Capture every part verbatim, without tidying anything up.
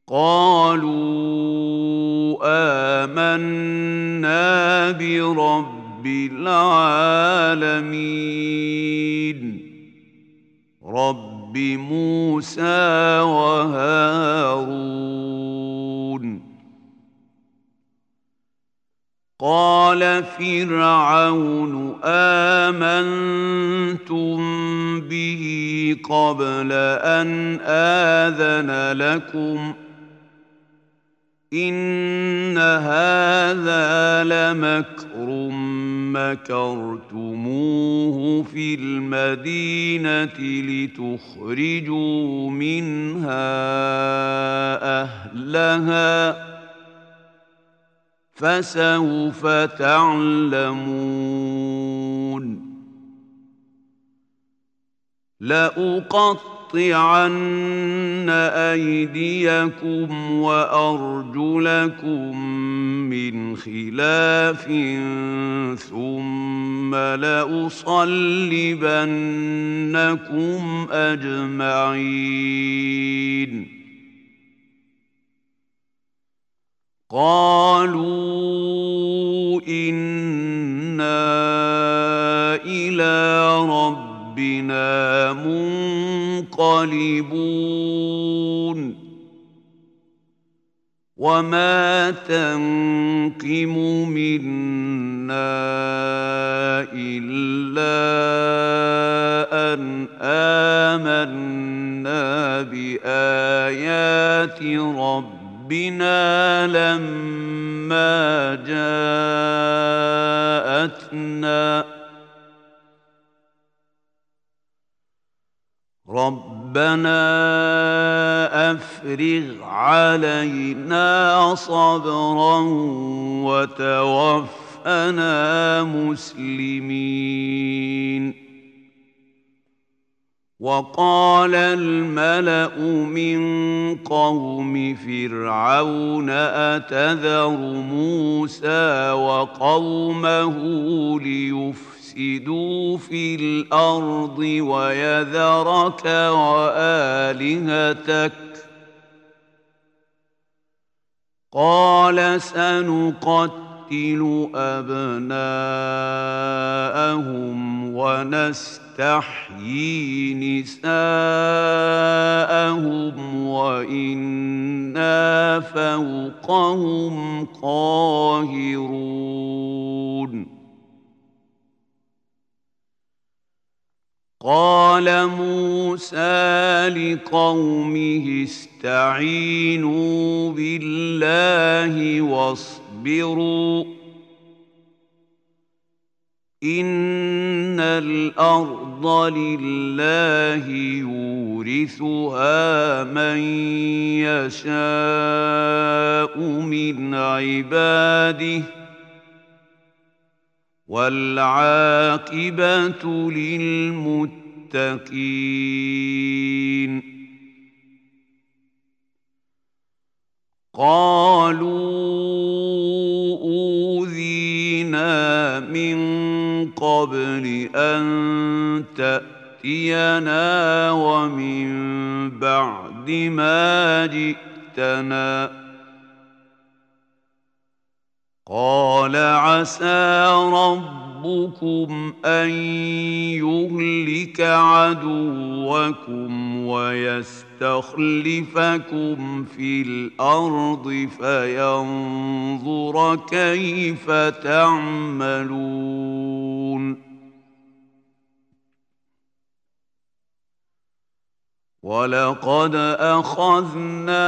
قالوا آمنا برب العالمين رب موسى وهارون. قال فرعون آمنتم به قبل أن آذن لكم إن هذا لمكر مكرتموه في المدينة لتخرجوا منها أهلها فسوف تعلمون. لأقطعن أيديكم وأرجلكم من خلاف ثم لأصلبنكم أجمعين. قالوا إنا إلى ربنا منقلبون. وما تنقم منا إلا أن آمنا بآيات ربنا ربنا لما جاءتنا ربنا أفرغ علينا صبرا وتوفنا مسلمين. وقال الملأ من قوم فرعون أتذر موسى وقومه ليفسدوا في الأرض ويذرك وآلهتك قال سنقتل أبناءهم ونستحيي نساءهم وإنا فوقهم قاهرون. قال موسى لقومه استعينوا بالله واصبروا إن الأرض لله يورثها من يشاء من عباده والعاقبة للمتقين. قالوا أوذينا من قبل أن تأتينا ومن بعد ما جئتنا قال عسى ربكم أن يهلك عدوكم ويستخلفكم في الأرض فينظر كيف تعملون. ولقد أخذنا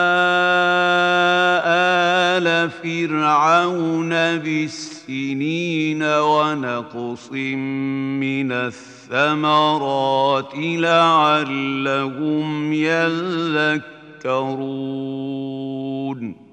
آل فرعون بالسنين ونقص من الثمرات لعلهم يذكرون.